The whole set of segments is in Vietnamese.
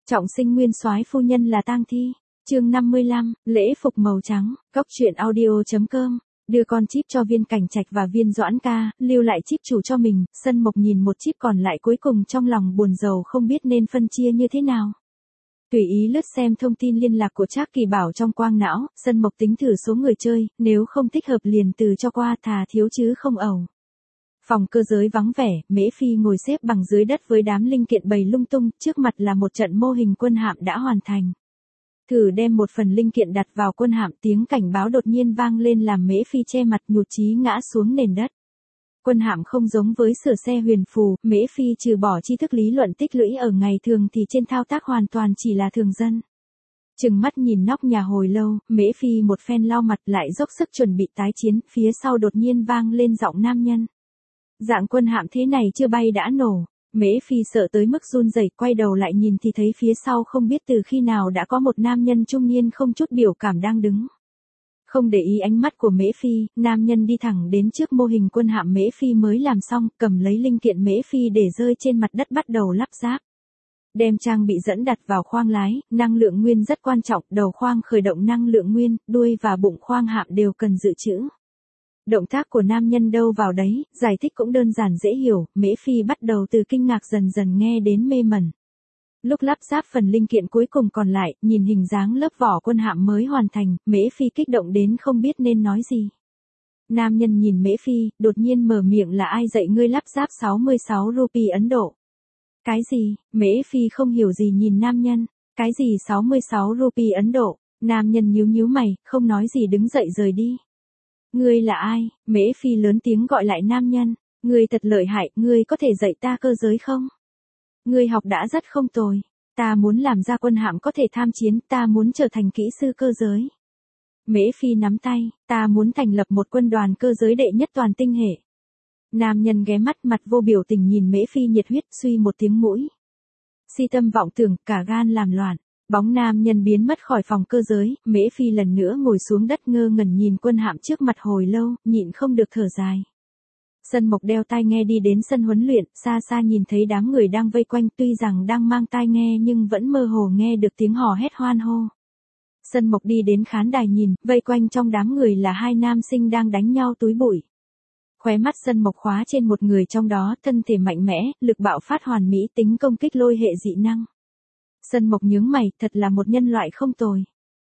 Trọng sinh nguyên soái phu nhân là tang thi. Chương 55, lễ phục màu trắng. Cốc truyện audio.com. Đưa con chip cho Viên Cảnh Trạch và Viên Doãn Ca, lưu lại chip chủ cho mình. Sân Mộc nhìn một chip còn lại cuối cùng trong lòng buồn rầu không biết nên phân chia như thế nào. Tùy ý lướt xem thông tin liên lạc của Trác Kỳ Bảo trong quang não, Sân Mộc tính thử số người chơi, nếu không thích hợp liền từ cho qua, thà thiếu chứ không ẩu. Phòng cơ giới vắng vẻ, Mễ Phi ngồi xếp bằng dưới đất với đám linh kiện bày lung tung, trước mặt là một trận mô hình quân hạm đã hoàn thành. Thử đem một phần linh kiện đặt vào quân hạm, tiếng cảnh báo đột nhiên vang lên làm Mễ Phi che mặt nhụt chí ngã xuống nền đất. Quân hạm không giống với sửa xe huyền phù, Mễ Phi trừ bỏ tri thức lý luận tích lũy ở ngày thường thì trên thao tác hoàn toàn chỉ là thường dân. Chừng mắt nhìn nóc nhà hồi lâu, Mễ Phi một phen lau mặt lại dốc sức chuẩn bị tái chiến, phía sau đột nhiên vang lên giọng nam nhân. Dạng quân hạm thế này chưa bay đã nổ. Mễ Phi sợ tới mức run rẩy, quay đầu lại nhìn thì thấy phía sau không biết từ khi nào đã có một nam nhân trung niên không chút biểu cảm đang đứng. Không để ý ánh mắt của Mễ Phi, nam nhân đi thẳng đến trước mô hình quân hạm Mễ Phi mới làm xong, cầm lấy linh kiện Mễ Phi để rơi trên mặt đất bắt đầu lắp ráp. Đem trang bị dẫn đặt vào khoang lái, năng lượng nguyên rất quan trọng, đầu khoang khởi động năng lượng nguyên, đuôi và bụng khoang hạm đều cần dự trữ. Động tác của nam nhân đâu vào đấy, giải thích cũng đơn giản dễ hiểu, Mễ Phi bắt đầu từ kinh ngạc dần dần nghe đến mê mẩn. Lúc lắp ráp phần linh kiện cuối cùng còn lại, nhìn hình dáng lớp vỏ quân hạm mới hoàn thành, Mễ Phi kích động đến không biết nên nói gì. Nam nhân nhìn Mễ Phi, đột nhiên mở miệng là ai dạy ngươi lắp ráp 66 rupee Ấn Độ. Cái gì? Mễ Phi không hiểu gì nhìn nam nhân. Cái gì 66 rupee Ấn Độ? Nam nhân nhíu nhíu mày, không nói gì đứng dậy rời đi. Ngươi là ai? Mễ Phi lớn tiếng gọi lại nam nhân. Ngươi thật lợi hại, ngươi có thể dạy ta cơ giới không? Ngươi học đã rất không tồi. Ta muốn làm ra quân hạm có thể tham chiến, ta muốn trở thành kỹ sư cơ giới. Mễ Phi nắm tay, ta muốn thành lập một quân đoàn cơ giới đệ nhất toàn tinh hệ. Nam nhân ghé mắt mặt vô biểu tình nhìn Mễ Phi nhiệt huyết, suy một tiếng mũi. Si tâm vọng tưởng, cả gan làm loạn. Bóng nam nhân biến mất khỏi phòng cơ giới, Mễ Phi lần nữa ngồi xuống đất ngơ ngẩn nhìn quân hạm trước mặt hồi lâu, nhịn không được thở dài. Sân Mộc đeo tai nghe đi đến sân huấn luyện, xa xa nhìn thấy đám người đang vây quanh, tuy rằng đang mang tai nghe nhưng vẫn mơ hồ nghe được tiếng hò hét hoan hô. Sân Mộc đi đến khán đài nhìn, vây quanh trong đám người là hai nam sinh đang đánh nhau túi bụi. Khóe mắt Sân Mộc khóa trên một người trong đó, thân thể mạnh mẽ, lực bạo phát hoàn mỹ, tính công kích lôi hệ dị năng. Sân Mộc nhướng mày, thật là một nhân loại không tồi.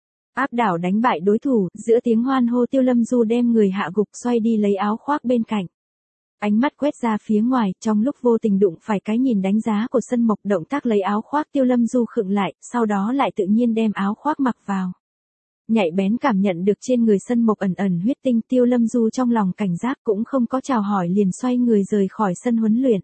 Áp đảo đánh bại đối thủ, giữa tiếng hoan hô Tiêu Lâm Du đem người hạ gục xoay đi lấy áo khoác bên cạnh. Ánh mắt quét ra phía ngoài, trong lúc vô tình đụng phải cái nhìn đánh giá của Sân Mộc, động tác lấy áo khoác Tiêu Lâm Du khựng lại, sau đó lại tự nhiên đem áo khoác mặc vào. Nhạy bén cảm nhận được trên người Sân Mộc ẩn ẩn huyết tinh, Tiêu Lâm Du trong lòng cảnh giác cũng không có chào hỏi liền xoay người rời khỏi sân huấn luyện.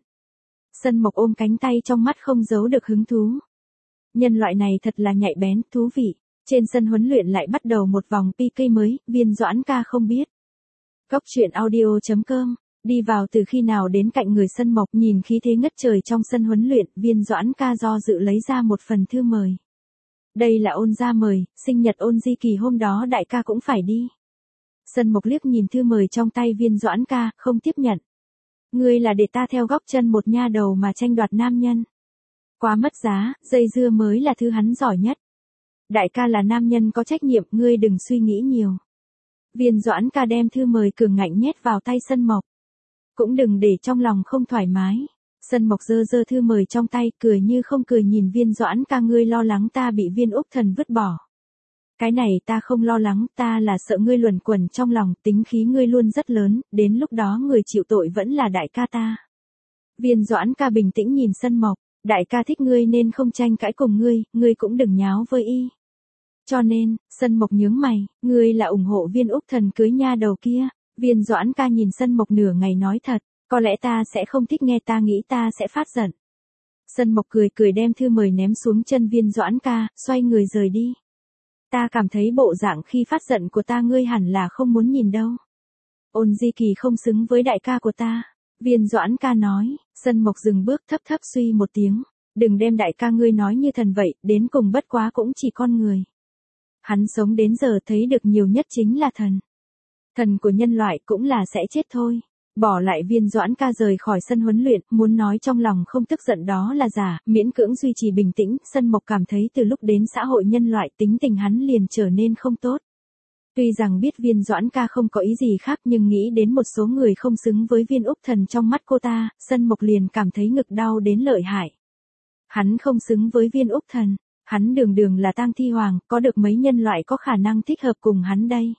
Sân Mộc ôm cánh tay trong mắt không giấu được hứng thú. Nhân loại này thật là nhạy bén, thú vị. Trên sân huấn luyện lại bắt đầu một vòng PK mới, Viên Doãn Ca không biết. Cốc truyện audio.com. Đi vào từ khi nào đến cạnh người Sân Mộc, nhìn khí thế ngất trời trong sân huấn luyện, Viên Doãn Ca do dự lấy ra một phần thư mời. Đây là Ôn gia mời, sinh nhật Ôn Di Kỳ hôm đó đại ca cũng phải đi. Sân Mộc liếc nhìn thư mời trong tay Viên Doãn Ca, không tiếp nhận. Ngươi là để ta theo góc chân một nha đầu mà tranh đoạt nam nhân. Quá mất giá, dây dưa mới là thứ hắn giỏi nhất. Đại ca là nam nhân có trách nhiệm, ngươi đừng suy nghĩ nhiều. Viên Doãn Ca đem thư mời cường ngạnh nhét vào tay Sân Mộc. Cũng đừng để trong lòng không thoải mái. Sân Mộc giơ giơ thư mời trong tay, cười như không cười nhìn Viên Doãn Ca, ngươi lo lắng ta bị Viên Úc Thần vứt bỏ. Cái này ta không lo lắng, ta là sợ ngươi luẩn quẩn trong lòng, tính khí ngươi luôn rất lớn, đến lúc đó người chịu tội vẫn là đại ca ta. Viên Doãn Ca bình tĩnh nhìn Sân Mộc, đại ca thích ngươi nên không tranh cãi cùng ngươi cũng đừng nháo với y. Cho nên, Sân Mộc nhướng mày, ngươi là ủng hộ Viên Úc Thần cưới nha đầu kia. Viên Doãn Ca nhìn Sân Mộc nửa ngày nói thật, có lẽ ta sẽ không thích nghe, ta nghĩ ta sẽ phát giận. Sân Mộc cười cười đem thư mời ném xuống chân Viên Doãn Ca, xoay người rời đi. Ta cảm thấy bộ dạng khi phát giận của ta ngươi hẳn là không muốn nhìn đâu. Ôn Di Kỳ không xứng với đại ca của ta. Viên Doãn Ca nói. Sân Mộc dừng bước, thấp thấp suy một tiếng. Đừng đem đại ca ngươi nói như thần vậy, đến cùng bất quá cũng chỉ con người. Hắn sống đến giờ thấy được nhiều nhất chính là thần. Thần của nhân loại cũng là sẽ chết thôi. Bỏ lại Viên Doãn Ca rời khỏi sân huấn luyện, muốn nói trong lòng không tức giận đó là giả, miễn cưỡng duy trì bình tĩnh, Sân Mộc cảm thấy từ lúc đến xã hội nhân loại tính tình hắn liền trở nên không tốt. Tuy rằng biết Viên Doãn Ca không có ý gì khác nhưng nghĩ đến một số người không xứng với Viên Úc Thần trong mắt cô ta, Sân Mộc liền cảm thấy ngực đau đến lợi hại. Hắn không xứng với Viên Úc Thần, hắn đường đường là tang thi hoàng, có được mấy nhân loại có khả năng thích hợp cùng hắn đây.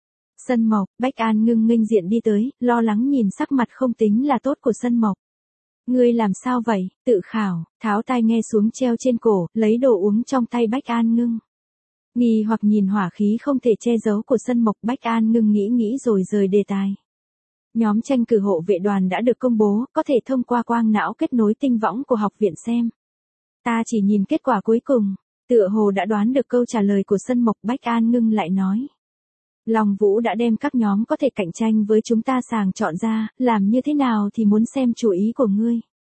Sân Mộc, Bách An Ngưng nghênh diện đi tới, lo lắng nhìn sắc mặt không tính là tốt của Sân Mộc. Ngươi làm sao vậy, tự khảo, tháo tai nghe xuống treo trên cổ, lấy đồ uống trong tay Bách An Ngưng. Nghi hoặc nhìn hỏa khí không thể che giấu của Sân Mộc, Bách An Ngưng nghĩ rồi rời đề tài. Nhóm tranh cử hộ vệ đoàn đã được công bố, có thể thông qua quang não kết nối tinh võng của học viện xem. Ta chỉ nhìn kết quả cuối cùng, tựa hồ đã đoán được câu trả lời của Sân Mộc, Bách An Ngưng lại nói. Long Vũ đã đem các nhóm có thể cạnh tranh với chúng ta sàng chọn ra, làm như thế nào thì muốn xem chủ ý của ngươi.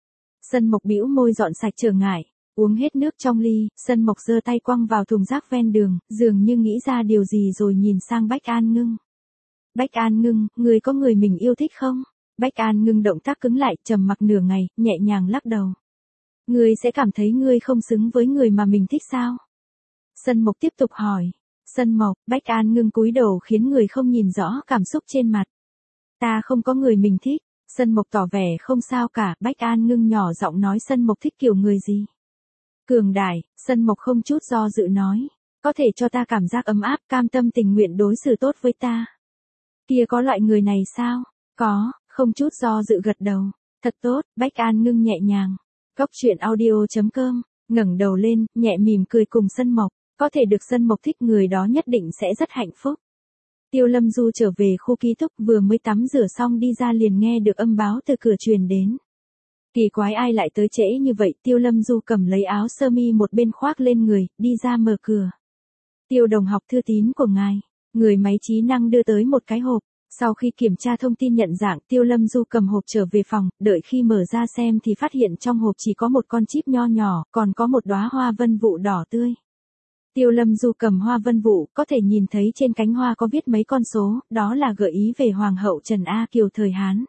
Sân Mộc bĩu môi dọn sạch trở ngại, uống hết nước trong ly, Sân Mộc giơ tay quăng vào thùng rác ven đường, dường như nghĩ ra điều gì rồi nhìn sang Bách An Ngưng. Bách An Ngưng, ngươi có người mình yêu thích không? Bách An Ngưng động tác cứng lại, trầm mặc nửa ngày, nhẹ nhàng lắc đầu. Ngươi sẽ cảm thấy ngươi không xứng với người mà mình thích sao? Sân Mộc tiếp tục hỏi. Sân Mộc, Bách An Ngưng cúi đầu khiến người không nhìn rõ cảm xúc trên mặt. Ta không có người mình thích. Sân Mộc tỏ vẻ không sao cả, Bách An Ngưng nhỏ giọng nói Sân Mộc thích kiểu người gì. Cường đại, Sân Mộc không chút do dự nói. Có thể cho ta cảm giác ấm áp, cam tâm tình nguyện đối xử tốt với ta. Kia có loại người này sao? Có, không chút do dự gật đầu. Thật tốt, Bách An Ngưng nhẹ nhàng. Góc truyện audio.com, ngẩng đầu lên, nhẹ mỉm cười cùng Sân Mộc. Có thể được Sân Mộc thích người đó nhất định sẽ rất hạnh phúc. Tiêu Lâm Du trở về khu ký túc vừa mới tắm rửa xong đi ra liền nghe được âm báo từ cửa truyền đến. Kỳ quái ai lại tới trễ như vậy, Tiêu Lâm Du cầm lấy áo sơ mi một bên khoác lên người, đi ra mở cửa. Tiêu đồng học thư tín của ngài, người máy trí năng đưa tới một cái hộp. Sau khi kiểm tra thông tin nhận dạng, Tiêu Lâm Du cầm hộp trở về phòng, đợi khi mở ra xem thì phát hiện trong hộp chỉ có một con chip nho nhỏ, còn có một đóa hoa vân vụ đỏ tươi. Tiêu Lâm Du cầm hoa vân vụ, có thể nhìn thấy trên cánh hoa có viết mấy con số, đó là gợi ý về Hoàng hậu Trần A Kiều thời Hán.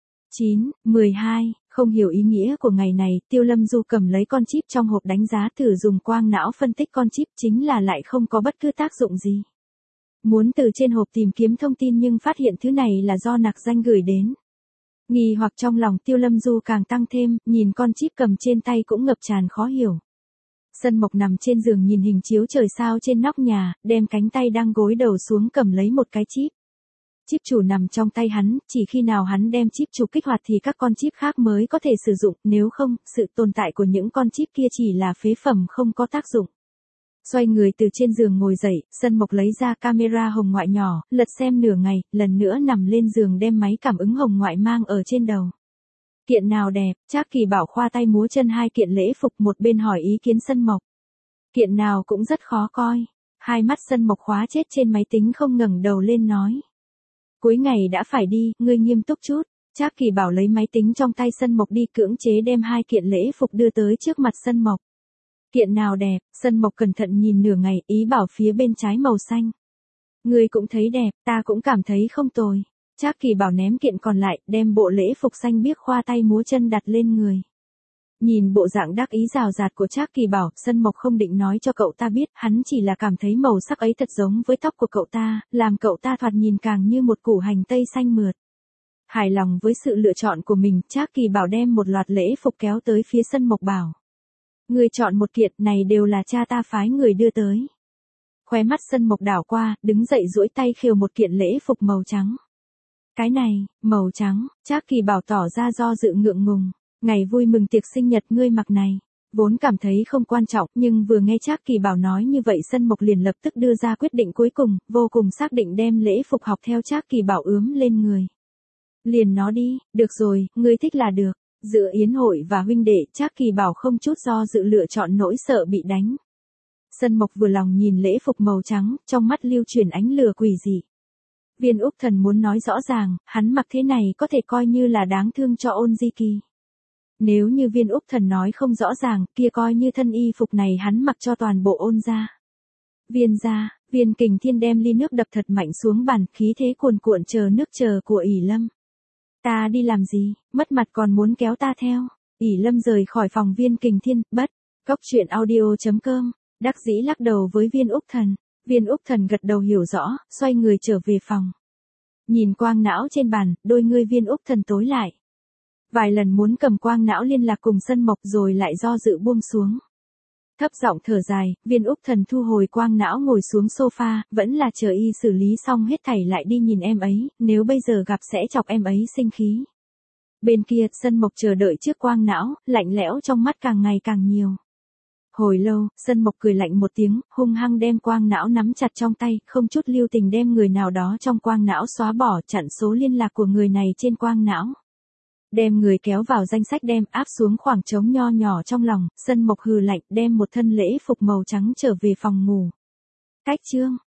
9, 12, không hiểu ý nghĩa của ngày này, Tiêu Lâm Du cầm lấy con chip trong hộp đánh giá thử dùng quang não phân tích con chip chính là lại không có bất cứ tác dụng gì. Muốn từ trên hộp tìm kiếm thông tin nhưng phát hiện thứ này là do nặc danh gửi đến. Nghi hoặc trong lòng Tiêu Lâm Du càng tăng thêm, nhìn con chip cầm trên tay cũng ngập tràn khó hiểu. Sân Mộc nằm trên giường nhìn hình chiếu trời sao trên nóc nhà, đem cánh tay đang gối đầu xuống cầm lấy một cái chip. Chip chủ nằm trong tay hắn, chỉ khi nào hắn đem chip chủ kích hoạt thì các con chip khác mới có thể sử dụng, nếu không, sự tồn tại của những con chip kia chỉ là phế phẩm không có tác dụng. Xoay người từ trên giường ngồi dậy, Sân Mộc lấy ra camera hồng ngoại nhỏ, lật xem nửa ngày, lần nữa nằm lên giường đem máy cảm ứng hồng ngoại mang ở trên đầu. Kiện nào đẹp, Trác Kỳ Bảo khoa tay múa chân hai kiện lễ phục một bên hỏi ý kiến Sân Mộc. Kiện nào cũng rất khó coi. Hai mắt Sân Mộc khóa chết trên máy tính không ngẩng đầu lên nói. Cuối ngày đã phải đi, ngươi nghiêm túc chút. Trác Kỳ Bảo lấy máy tính trong tay Sân Mộc đi cưỡng chế đem hai kiện lễ phục đưa tới trước mặt Sân Mộc. Kiện nào đẹp, Sân Mộc cẩn thận nhìn nửa ngày, ý bảo phía bên trái màu xanh. Ngươi cũng thấy đẹp, ta cũng cảm thấy không tồi. Trác Kỳ Bảo ném kiện còn lại, đem bộ lễ phục xanh biếc khoa tay múa chân đặt lên người. Nhìn bộ dạng đắc ý rào rạt của Trác Kỳ Bảo, Sân Mộc không định nói cho cậu ta biết, hắn chỉ là cảm thấy màu sắc ấy thật giống với tóc của cậu ta, làm cậu ta thoạt nhìn càng như một củ hành tây xanh mượt. Hài lòng với sự lựa chọn của mình, Trác Kỳ Bảo đem một loạt lễ phục kéo tới phía Sân Mộc bảo. Người chọn một kiện, này đều là cha ta phái người đưa tới. Khóe mắt Sân Mộc đảo qua, đứng dậy duỗi tay khều một kiện lễ phục màu trắng. Cái này, màu trắng, Trác Kỳ Bảo tỏ ra do dự ngượng ngùng. Ngày vui mừng tiệc sinh nhật ngươi mặc này. Vốn cảm thấy không quan trọng, nhưng vừa nghe Trác Kỳ Bảo nói như vậy Sân Mộc liền lập tức đưa ra quyết định cuối cùng, vô cùng xác định đem lễ phục học theo Trác Kỳ Bảo ướm lên người. Liền nó đi, được rồi, ngươi thích là được. Giữa yến hội và huynh đệ, Trác Kỳ Bảo không chút do dự lựa chọn nỗi sợ bị đánh. Sân Mộc vừa lòng nhìn lễ phục màu trắng, trong mắt lưu chuyển ánh lửa quỷ dị. Viên Úc Thần muốn nói rõ ràng, hắn mặc thế này có thể coi như là đáng thương cho Ôn Di Kỳ. Nếu như Viên Úc Thần nói không rõ ràng, kia coi như thân y phục này hắn mặc cho toàn bộ Ôn gia. Viên gia, Viên Kình Thiên đem ly nước đập thật mạnh xuống bàn, khí thế cuồn cuộn chờ nước chờ của ỷ Lâm. Ta đi làm gì, mất mặt còn muốn kéo ta theo. ỷ Lâm rời khỏi phòng Viên Kình Thiên, bất. Cốc truyện audio.com, đắc dĩ lắc đầu với Viên Úc Thần. Viên Úc Thần gật đầu hiểu rõ, xoay người trở về phòng. Nhìn quang não trên bàn, đôi ngươi Viên Úc Thần tối lại. Vài lần muốn cầm quang não liên lạc cùng Sân Mộc rồi lại do dự buông xuống. Thấp giọng thở dài, Viên Úc Thần thu hồi quang não ngồi xuống sofa, vẫn là chờ y xử lý xong hết thảy lại đi nhìn em ấy, nếu bây giờ gặp sẽ chọc em ấy sinh khí. Bên kia, Sân Mộc chờ đợi trước quang não, lạnh lẽo trong mắt càng ngày càng nhiều. Hồi lâu, Sân Mộc cười lạnh một tiếng, hung hăng đem quang não nắm chặt trong tay, không chút lưu tình đem người nào đó trong quang não xóa bỏ, chặn số liên lạc của người này trên quang não. Đem người kéo vào danh sách đem áp xuống khoảng trống nho nhỏ trong lòng, Sân Mộc hừ lạnh đem một thân lễ phục màu trắng trở về phòng ngủ. Cách chương